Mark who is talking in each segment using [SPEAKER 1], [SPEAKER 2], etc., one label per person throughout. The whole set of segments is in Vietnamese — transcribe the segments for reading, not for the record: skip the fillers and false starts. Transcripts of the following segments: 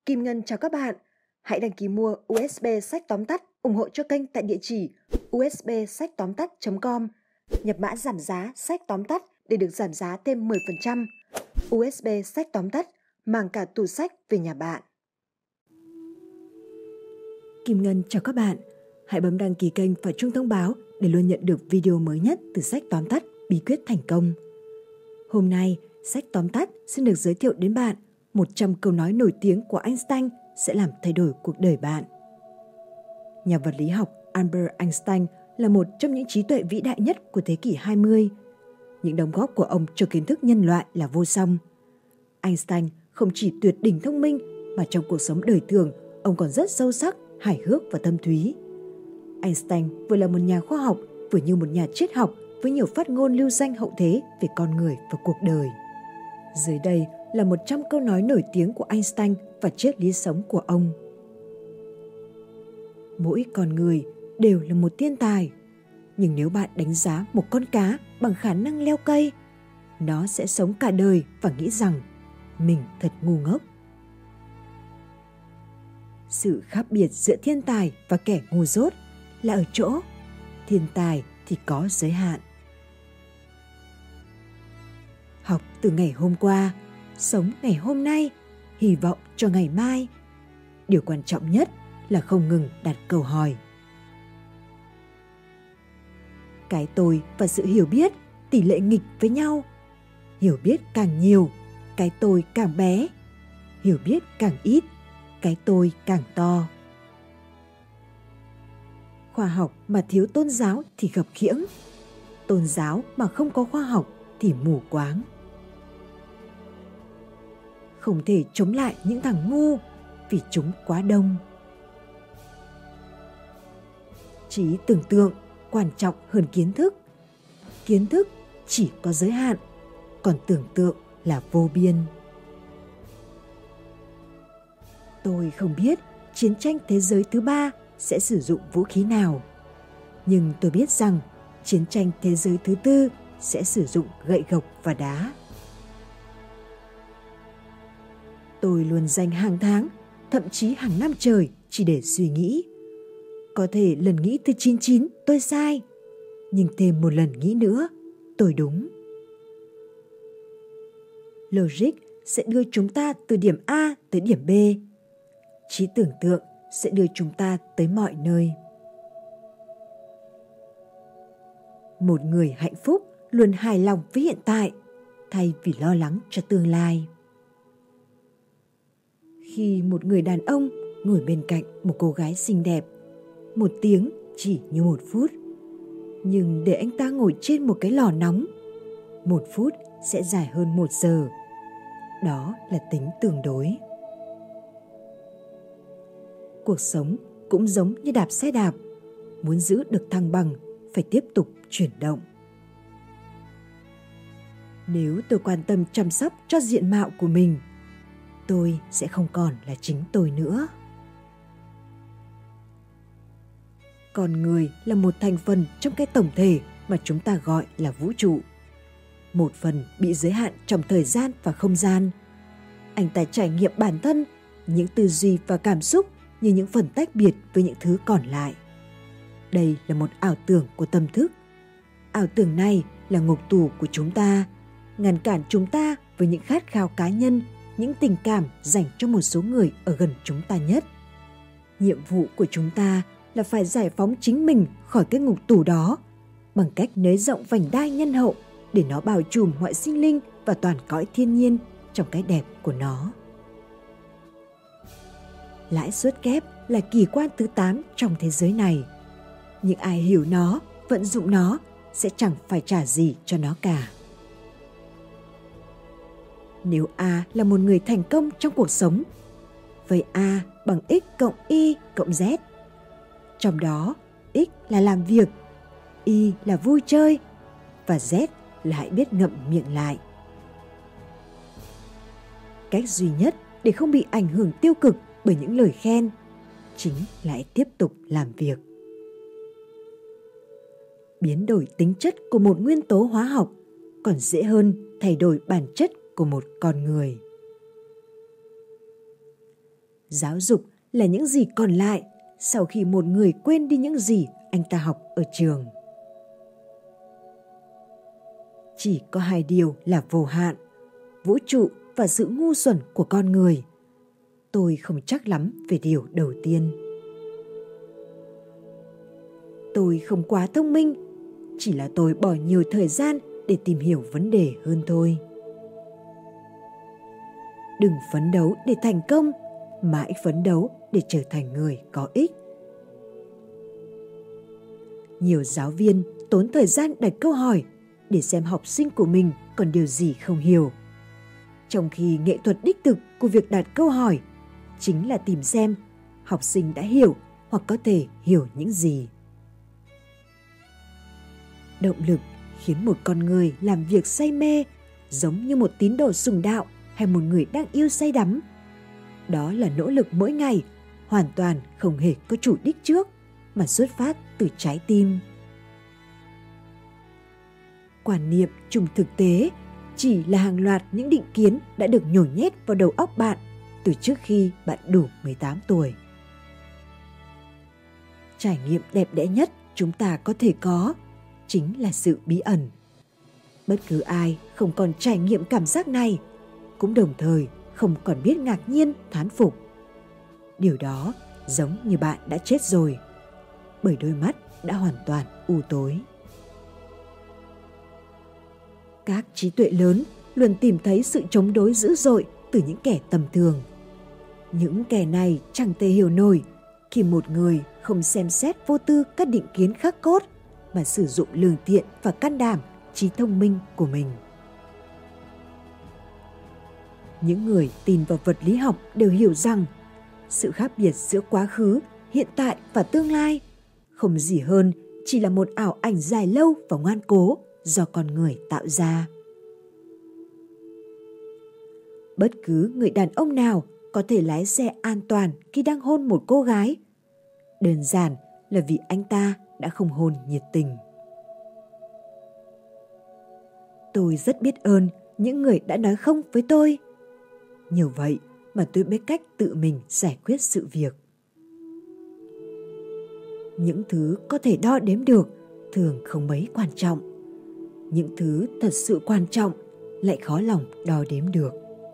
[SPEAKER 1] Kim Ngân chào các bạn. Hãy đăng ký mua USB sách tóm tắt ủng hộ cho kênh tại địa chỉ usbsachttóm-tắt.com. Nhập mã giảm giá sách tóm tắt để được giảm giá thêm 10%. USB sách tóm tắt mang cả tủ sách về nhà bạn. Kim Ngân chào các bạn. Hãy bấm đăng ký kênh và chuông thông báo để luôn nhận được video mới nhất từ sách tóm tắt Bí quyết thành công. Hôm nay, sách tóm tắt xin được giới thiệu đến bạn 100 câu nói nổi tiếng của Einstein sẽ làm thay đổi cuộc đời bạn. Nhà vật lý học Albert Einstein là một trong những trí tuệ vĩ đại nhất của thế kỷ 20. Những đóng góp của ông cho kiến thức nhân loại là vô song. Einstein không chỉ tuyệt đỉnh thông minh mà trong cuộc sống đời thường, ông còn rất sâu sắc, hài hước và thâm thúy. Einstein vừa là một nhà khoa học, vừa như một nhà triết học với nhiều phát ngôn lưu danh hậu thế về con người và cuộc đời. Dưới đây là 100 câu nói nổi tiếng của Einstein và triết lý sống của ông. Mỗi con người đều là một thiên tài, nhưng nếu bạn đánh giá một con cá bằng khả năng leo cây, nó sẽ sống cả đời và nghĩ rằng mình thật ngu ngốc. Sự khác biệt giữa thiên tài và kẻ ngu dốt là ở chỗ thiên tài thì có giới hạn. Học từ ngày hôm qua, sống ngày hôm nay, hy vọng cho ngày mai. Điều quan trọng nhất là không ngừng đặt câu hỏi. Cái tôi và sự hiểu biết tỷ lệ nghịch với nhau. Hiểu biết càng nhiều, cái tôi càng bé. Hiểu biết càng ít, cái tôi càng to. Khoa học mà thiếu tôn giáo thì khập khiễng. Tôn giáo mà không có khoa học thì mù quáng. Không thể chống lại những thằng ngu vì chúng quá đông. Trí tưởng tượng quan trọng hơn kiến thức. Kiến thức chỉ có giới hạn, còn tưởng tượng là vô biên. Tôi không biết chiến tranh thế giới thứ 3 sẽ sử dụng vũ khí nào, nhưng tôi biết rằng chiến tranh thế giới thứ 4 sẽ sử dụng gậy gộc và đá. Tôi luôn dành hàng tháng, thậm chí hàng năm trời chỉ để suy nghĩ. Có thể lần nghĩ thứ 99 tôi sai, nhưng thêm một lần nghĩ nữa, tôi đúng. Logic sẽ đưa chúng ta từ điểm A tới điểm B. Trí tưởng tượng sẽ đưa chúng ta tới mọi nơi. Một người hạnh phúc luôn hài lòng với hiện tại, thay vì lo lắng cho tương lai. Khi một người đàn ông ngồi bên cạnh một cô gái xinh đẹp, 1 tiếng chỉ như 1 phút. Nhưng để anh ta ngồi trên một cái lò nóng, 1 phút sẽ dài hơn 1 giờ. Đó là tính tương đối. Cuộc sống cũng giống như đạp xe đạp. Muốn giữ được thăng bằng, phải tiếp tục chuyển động. Nếu tôi quan tâm chăm sóc cho diện mạo của mình, tôi sẽ không còn là chính tôi nữa. Con người là một thành phần trong cái tổng thể mà chúng ta gọi là vũ trụ. Một phần bị giới hạn trong thời gian và không gian. Anh ta trải nghiệm bản thân, những tư duy và cảm xúc như những phần tách biệt với những thứ còn lại. Đây là một ảo tưởng của tâm thức. Ảo tưởng này là ngục tù của chúng ta, ngăn cản chúng ta với những khát khao cá nhân, những tình cảm dành cho một số người ở gần chúng ta nhất. Nhiệm vụ của chúng ta là phải giải phóng chính mình khỏi cái ngục tù đó bằng cách nới rộng vành đai nhân hậu để nó bao trùm mọi sinh linh và toàn cõi thiên nhiên trong cái đẹp của nó. Lãi suất kép là kỳ quan thứ 8 trong thế giới này. Nhưng ai hiểu nó, vận dụng nó sẽ chẳng phải trả gì cho nó cả. Nếu A là một người thành công trong cuộc sống, vậy A bằng X cộng Y cộng Z. Trong đó, X là làm việc, Y là vui chơi, và Z là hãy biết ngậm miệng lại. Cách duy nhất để không bị ảnh hưởng tiêu cực bởi những lời khen chính là hãy tiếp tục làm việc. Biến đổi tính chất của một nguyên tố hóa học còn dễ hơn thay đổi bản chất của một con người. Giáo dục là những gì còn lại sau khi một người quên đi những gì anh ta học ở trường. Chỉ có hai điều là vô hạn: vũ trụ và sự ngu xuẩn của con người. Tôi không chắc lắm về điều đầu tiên. Tôi không quá thông minh, chỉ là tôi bỏ nhiều thời gian để tìm hiểu vấn đề hơn thôi. Đừng phấn đấu để thành công, mãi phấn đấu để trở thành người có ích. Nhiều giáo viên tốn thời gian đặt câu hỏi để xem học sinh của mình còn điều gì không hiểu. Trong khi nghệ thuật đích thực của việc đặt câu hỏi chính là tìm xem học sinh đã hiểu hoặc có thể hiểu những gì. Động lực khiến một con người làm việc say mê, giống như một tín đồ sùng đạo hay một người đang yêu say đắm. Đó là nỗ lực mỗi ngày, hoàn toàn không hề có chủ đích trước, mà xuất phát từ trái tim. Quan niệm trùng thực tế chỉ là hàng loạt những định kiến đã được nhồi nhét vào đầu óc bạn từ trước khi bạn đủ 18 tuổi. Trải nghiệm đẹp đẽ nhất chúng ta có thể có chính là sự bí ẩn. Bất cứ ai không còn trải nghiệm cảm giác này cũng đồng thời không còn biết ngạc nhiên, thán phục. Điều đó giống như bạn đã chết rồi, bởi đôi mắt đã hoàn toàn u tối. Các trí tuệ lớn luôn tìm thấy sự chống đối dữ dội từ những kẻ tầm thường. Những kẻ này chẳng thể hiểu nổi khi một người không xem xét vô tư các định kiến khắc cốt mà sử dụng lương thiện và can đảm, trí thông minh của mình. Những người tin vào vật lý học đều hiểu rằng sự khác biệt giữa quá khứ, hiện tại và tương lai không gì hơn chỉ là một ảo ảnh dài lâu và ngoan cố do con người tạo ra. Bất cứ người đàn ông nào có thể lái xe an toàn khi đang hôn một cô gái, đơn giản là vì anh ta đã không hôn nhiệt tình. Tôi rất biết ơn những người đã nói không với tôi. Nhờ vậy mà tôi biết cách tự mình giải quyết sự việc. Những thứ có thể đo đếm được thường không mấy quan trọng. Những thứ thật sự quan trọng lại khó lòng đo đếm được.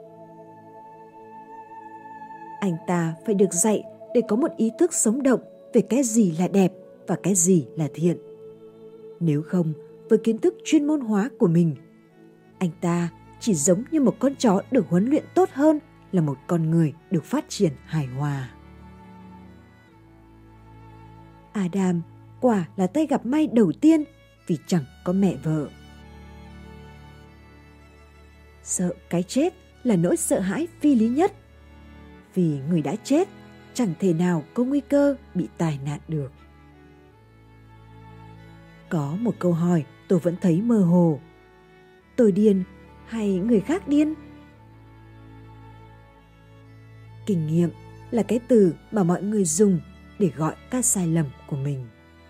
[SPEAKER 1] Anh ta phải được dạy để có một ý thức sống động về cái gì là đẹp và cái gì là thiện. Nếu không, với kiến thức chuyên môn hóa của mình, anh ta chỉ giống như một con chó được huấn luyện tốt hơn là một con người được phát triển hài hòa. Adam quả là tay gặp may đầu tiên vì chẳng có mẹ vợ. Sợ cái chết là nỗi sợ hãi phi lý nhất. Vì người đã chết chẳng thể nào có nguy cơ bị tai nạn được. Có một câu hỏi tôi vẫn thấy mơ hồ. Tôi điên hay người khác điên? Kinh nghiệm là cái từ mà mọi người dùng để gọi các sai lầm của mình.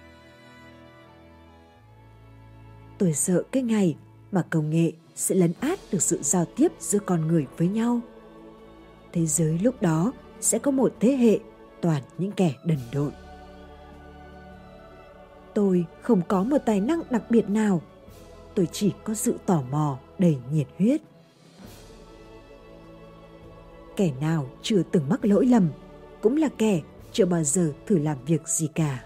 [SPEAKER 1] Tôi sợ cái ngày mà công nghệ sẽ lấn át được sự giao tiếp giữa con người với nhau. Thế giới lúc đó sẽ có một thế hệ toàn những kẻ đần độn. Tôi không có một tài năng đặc biệt nào. Tôi chỉ có sự tò mò đầy nhiệt huyết. Kẻ nào chưa từng mắc lỗi lầm cũng là kẻ chưa bao giờ thử làm việc gì cả.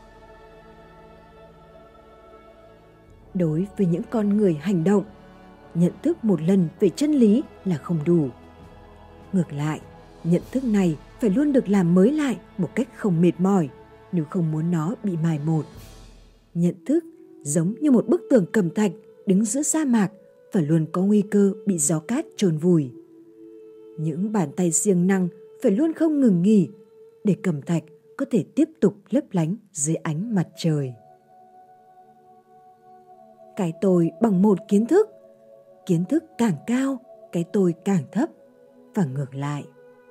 [SPEAKER 1] Đối với những con người hành động, nhận thức một lần về chân lý là không đủ. Ngược lại, nhận thức này phải luôn được làm mới lại một cách không mệt mỏi nếu không muốn nó bị mài một. Nhận thức giống như một bức tường cẩm thạch đứng giữa sa mạc và luôn có nguy cơ bị gió cát chôn vùi. Những bàn tay siêng năng phải luôn không ngừng nghỉ để cẩm thạch có thể tiếp tục lấp lánh dưới ánh mặt trời. Cái tôi bằng một kiến thức càng cao, cái tôi càng thấp và ngược lại.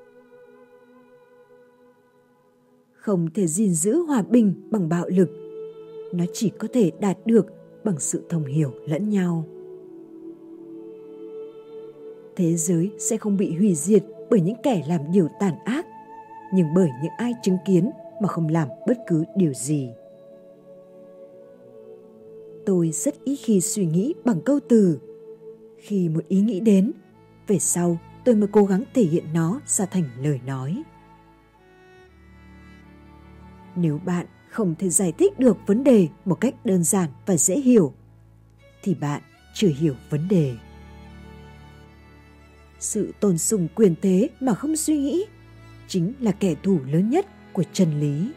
[SPEAKER 1] Không thể gìn giữ hòa bình bằng bạo lực, nó chỉ có thể đạt được bằng sự thông hiểu lẫn nhau. Thế giới sẽ không bị hủy diệt bởi những kẻ làm điều tàn ác, nhưng bởi những ai chứng kiến mà không làm bất cứ điều gì. Tôi rất ít khi suy nghĩ bằng câu từ. Khi một ý nghĩ đến, về sau tôi mới cố gắng thể hiện nó ra thành lời nói. Nếu bạn không thể giải thích được vấn đề một cách đơn giản và dễ hiểu, thì bạn chưa hiểu vấn đề. Sự tôn sùng quyền thế mà không suy nghĩ chính là kẻ thù lớn nhất của chân lý.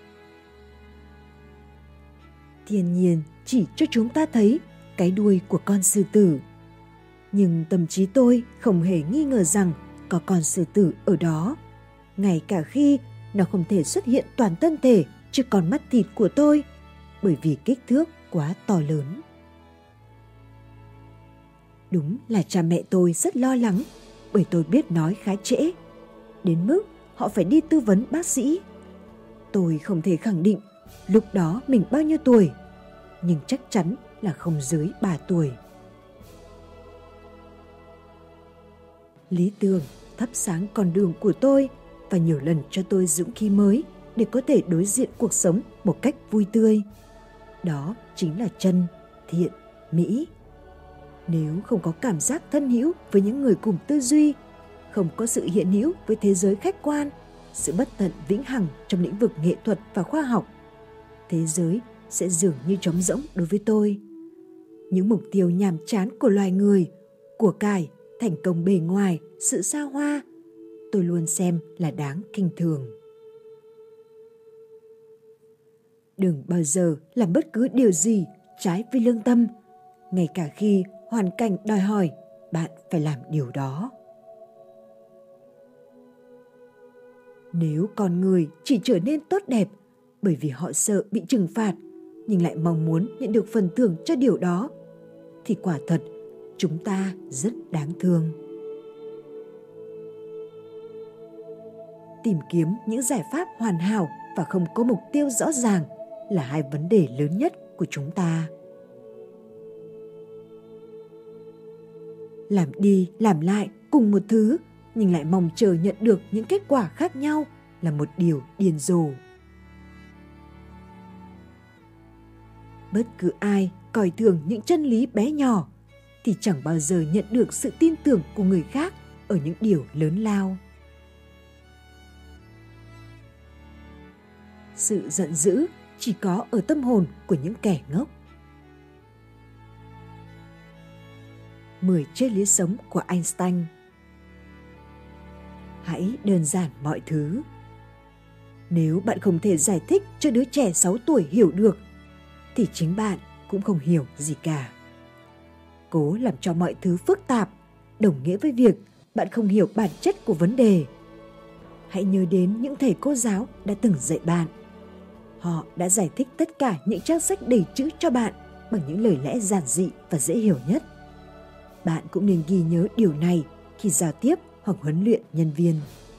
[SPEAKER 1] Thiên nhiên chỉ cho chúng ta thấy cái đuôi của con sư tử, nhưng tâm trí tôi không hề nghi ngờ rằng có con sư tử ở đó, ngay cả khi nó không thể xuất hiện toàn thân thể trước con mắt thịt của tôi, bởi vì kích thước quá to lớn. Đúng là cha mẹ tôi rất lo lắng, bởi tôi biết nói khá trễ, đến mức họ phải đi tư vấn bác sĩ. Tôi không thể khẳng định lúc đó mình bao nhiêu tuổi, nhưng chắc chắn là không dưới 3 tuổi. Lý tưởng thắp sáng con đường của tôi và nhiều lần cho tôi dũng khí mới để có thể đối diện cuộc sống một cách vui tươi. Đó chính là chân, thiện, mỹ. Nếu không có cảm giác thân hữu với những người cùng tư duy, không có sự hiện hữu với thế giới khách quan, sự bất tận vĩnh hằng trong lĩnh vực nghệ thuật và khoa học, thế giới sẽ dường như trống rỗng đối với tôi. Những mục tiêu nhàm chán của loài người, của cải, thành công bề ngoài, sự xa hoa, tôi luôn xem là đáng khinh thường. Đừng bao giờ làm bất cứ điều gì trái với lương tâm, ngay cả khi hoàn cảnh đòi hỏi bạn phải làm điều đó. Nếu con người chỉ trở nên tốt đẹp bởi vì họ sợ bị trừng phạt, nhưng lại mong muốn nhận được phần thưởng cho điều đó, thì quả thật chúng ta rất đáng thương. Tìm kiếm những giải pháp hoàn hảo và không có mục tiêu rõ ràng là hai vấn đề lớn nhất của chúng ta. Làm đi làm lại cùng một thứ nhưng lại mong chờ nhận được những kết quả khác nhau là một điều điên rồ. Bất cứ ai coi thường những chân lý bé nhỏ thì chẳng bao giờ nhận được sự tin tưởng của người khác ở những điều lớn lao. Sự giận dữ chỉ có ở tâm hồn của những kẻ ngốc. 10 triết lý sống của Einstein. Hãy đơn giản mọi thứ. Nếu bạn không thể giải thích cho đứa trẻ 6 tuổi hiểu được, thì chính bạn cũng không hiểu gì cả. Cố làm cho mọi thứ phức tạp đồng nghĩa với việc bạn không hiểu bản chất của vấn đề. Hãy nhớ đến những thầy cô giáo đã từng dạy bạn. Họ đã giải thích tất cả những trang sách đầy chữ cho bạn bằng những lời lẽ giản dị và dễ hiểu nhất. Bạn cũng nên ghi nhớ điều này khi giao tiếp hoặc huấn luyện nhân viên.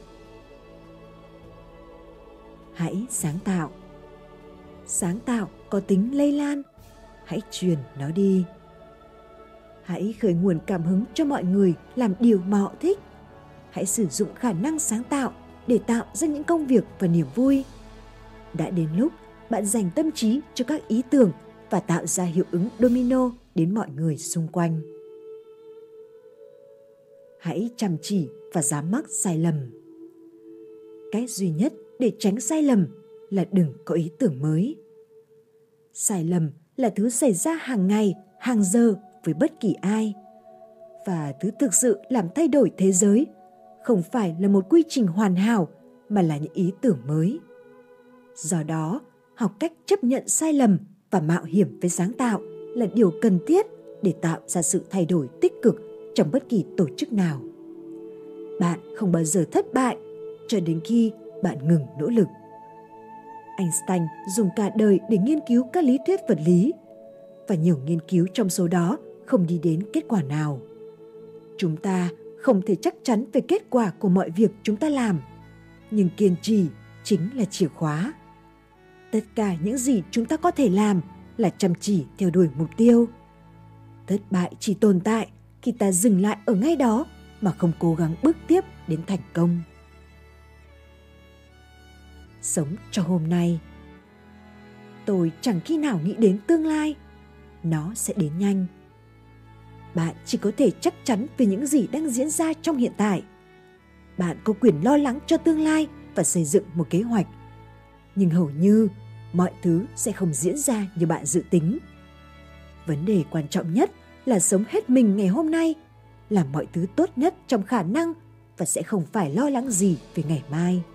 [SPEAKER 1] Hãy sáng tạo. Sáng tạo có tính lây lan. Hãy truyền nó đi. Hãy khởi nguồn cảm hứng cho mọi người làm điều mà họ thích. Hãy sử dụng khả năng sáng tạo để tạo ra những công việc và niềm vui. Đã đến lúc bạn dành tâm trí cho các ý tưởng và tạo ra hiệu ứng domino đến mọi người xung quanh. Hãy chăm chỉ và dám mắc sai lầm. Cách duy nhất để tránh sai lầm là đừng có ý tưởng mới. Sai lầm là thứ xảy ra hàng ngày, hàng giờ với bất kỳ ai. Và thứ thực sự làm thay đổi thế giới không phải là một quy trình hoàn hảo mà là những ý tưởng mới. Do đó, học cách chấp nhận sai lầm và mạo hiểm với sáng tạo là điều cần thiết để tạo ra sự thay đổi tích cực trong bất kỳ tổ chức nào. Bạn không bao giờ thất bại cho đến khi bạn ngừng nỗ lực. Einstein dùng cả đời để nghiên cứu các lý thuyết vật lý, và nhiều nghiên cứu trong số đó không đi đến kết quả nào. Chúng ta không thể chắc chắn về kết quả của mọi việc chúng ta làm, nhưng kiên trì chính là chìa khóa. Tất cả những gì chúng ta có thể làm là chăm chỉ theo đuổi mục tiêu. Thất bại chỉ tồn tại khi ta dừng lại ở ngay đó mà không cố gắng bước tiếp đến thành công. sống cho hôm nay. Tôi chẳng khi nào nghĩ đến tương lai, nó sẽ đến nhanh. Bạn chỉ có thể chắc chắn về những gì đang diễn ra trong hiện tại. Bạn có quyền lo lắng cho tương lai và xây dựng một kế hoạch. Nhưng hầu như mọi thứ sẽ không diễn ra như bạn dự tính. Vấn đề quan trọng nhất là sống hết mình ngày hôm nay, làm mọi thứ tốt nhất trong khả năng và sẽ không phải lo lắng gì về ngày mai.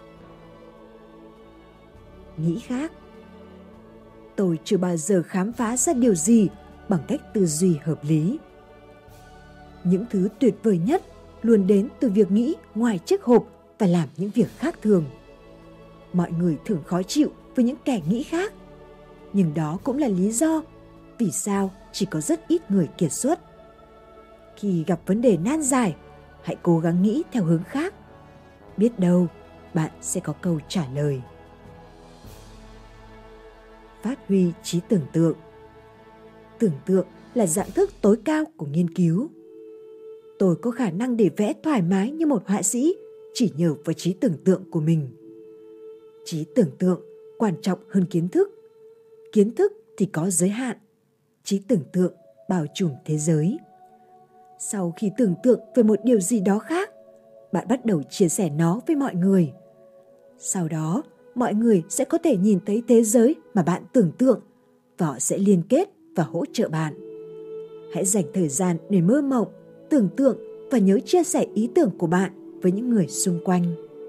[SPEAKER 1] Nghĩ khác. Tôi chưa bao giờ khám phá ra điều gì bằng cách tư duy hợp lý. Những thứ tuyệt vời nhất luôn đến từ việc nghĩ ngoài chiếc hộp và làm những việc khác thường. Mọi người thường khó chịu với những kẻ nghĩ khác, nhưng đó cũng là lý do vì sao chỉ có rất ít người kiệt xuất. Khi gặp vấn đề nan giải, hãy cố gắng nghĩ theo hướng khác. Biết đâu, bạn sẽ có câu trả lời. Phát huy trí tưởng tượng. Tưởng tượng là dạng thức tối cao của nghiên cứu. Tôi có khả năng để vẽ thoải mái như một họa sĩ chỉ nhờ vào trí tưởng tượng của mình. Trí tưởng tượng quan trọng hơn kiến thức. Kiến thức thì có giới hạn. Trí tưởng tượng bao trùm thế giới. Sau khi tưởng tượng về một điều gì đó khác, bạn bắt đầu chia sẻ nó với mọi người. Sau đó, mọi người sẽ có thể nhìn thấy thế giới mà bạn tưởng tượng và họ sẽ liên kết và hỗ trợ bạn. Hãy dành thời gian để mơ mộng, tưởng tượng và nhớ chia sẻ ý tưởng của bạn với những người xung quanh.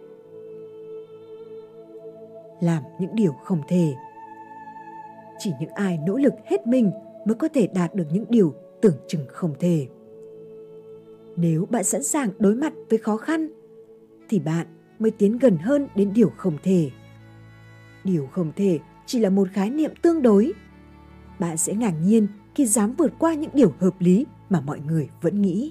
[SPEAKER 1] Làm những điều không thể. Chỉ những ai nỗ lực hết mình mới có thể đạt được những điều tưởng chừng không thể. Nếu bạn sẵn sàng đối mặt với khó khăn, thì bạn mới tiến gần hơn đến điều không thể. Điều không thể chỉ là một khái niệm tương đối. Bạn sẽ ngạc nhiên khi dám vượt qua những điều hợp lý mà mọi người vẫn nghĩ.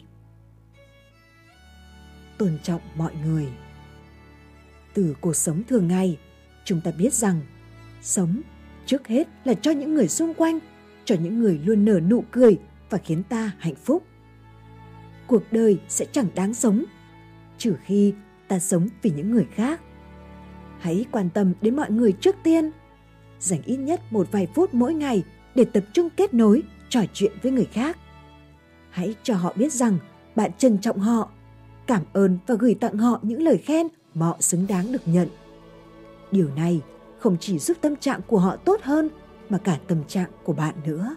[SPEAKER 1] Tôn trọng mọi người. Từ cuộc sống thường ngày, chúng ta biết rằng sống trước hết là cho những người xung quanh, cho những người luôn nở nụ cười và khiến ta hạnh phúc. Cuộc đời sẽ chẳng đáng sống trừ khi ta sống vì những người khác. Hãy quan tâm đến mọi người trước tiên. Dành ít nhất một vài phút mỗi ngày để tập trung kết nối, trò chuyện với người khác. Hãy cho họ biết rằng bạn trân trọng họ, cảm ơn và gửi tặng họ những lời khen mà họ xứng đáng được nhận. Điều này không chỉ giúp tâm trạng của họ tốt hơn mà cả tâm trạng của bạn nữa.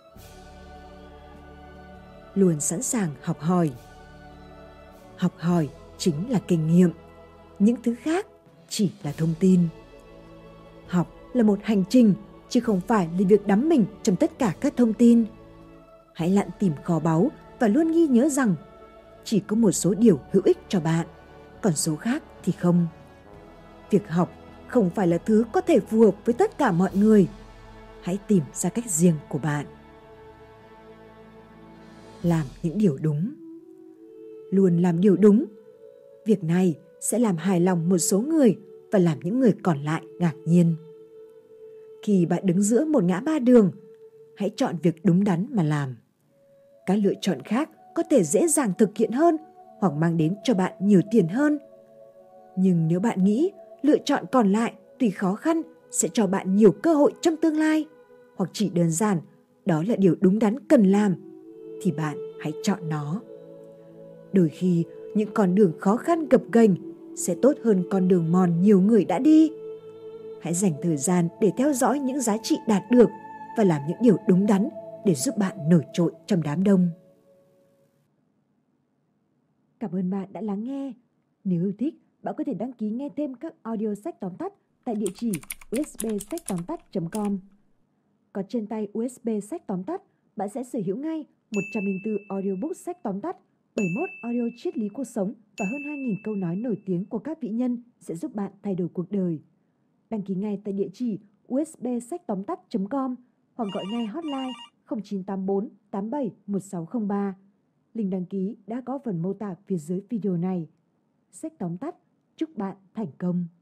[SPEAKER 1] Luôn sẵn sàng học hỏi. Học hỏi chính là kinh nghiệm. Những thứ khác chỉ là thông tin. Học là một hành trình, chứ không phải là việc đắm mình trong tất cả các thông tin. Hãy lặn tìm kho báu và luôn ghi nhớ rằng chỉ có một số điều hữu ích cho bạn, còn số khác thì không. Việc học không phải là thứ có thể phù hợp với tất cả mọi người. Hãy tìm ra cách riêng của bạn. Làm những điều đúng. Luôn làm điều đúng. Việc này sẽ làm hài lòng một số người và làm những người còn lại ngạc nhiên. Khi bạn đứng giữa một ngã ba đường, hãy chọn việc đúng đắn mà làm. Các lựa chọn khác có thể dễ dàng thực hiện hơn hoặc mang đến cho bạn nhiều tiền hơn. Nhưng nếu bạn nghĩ lựa chọn còn lại tuy khó khăn sẽ cho bạn nhiều cơ hội trong tương lai, hoặc chỉ đơn giản đó là điều đúng đắn cần làm, thì bạn hãy chọn nó. Đôi khi những con đường khó khăn gập ghềnh sẽ tốt hơn con đường mòn nhiều người đã đi. Hãy dành thời gian để theo dõi những giá trị đạt được và làm những điều đúng đắn để giúp bạn nổi trội trong đám đông. Cảm ơn bạn đã lắng nghe. Nếu yêu thích, bạn có thể đăng ký nghe thêm các audio sách tóm tắt tại địa chỉ usbsachttomtat.com. Có trên tay USB sách tóm tắt, bạn sẽ sở hữu ngay 104 audiobook sách tóm tắt, 71 audio triết lý cuộc sống và hơn 2.000 câu nói nổi tiếng của các vị nhân sẽ giúp bạn thay đổi cuộc đời. Đăng ký ngay tại địa chỉ usbsachttomtat.com hoặc gọi ngay hotline 0984 87 1603. Link đăng ký đã có phần mô tả phía dưới video này. Sách tóm tắt, chúc bạn thành công.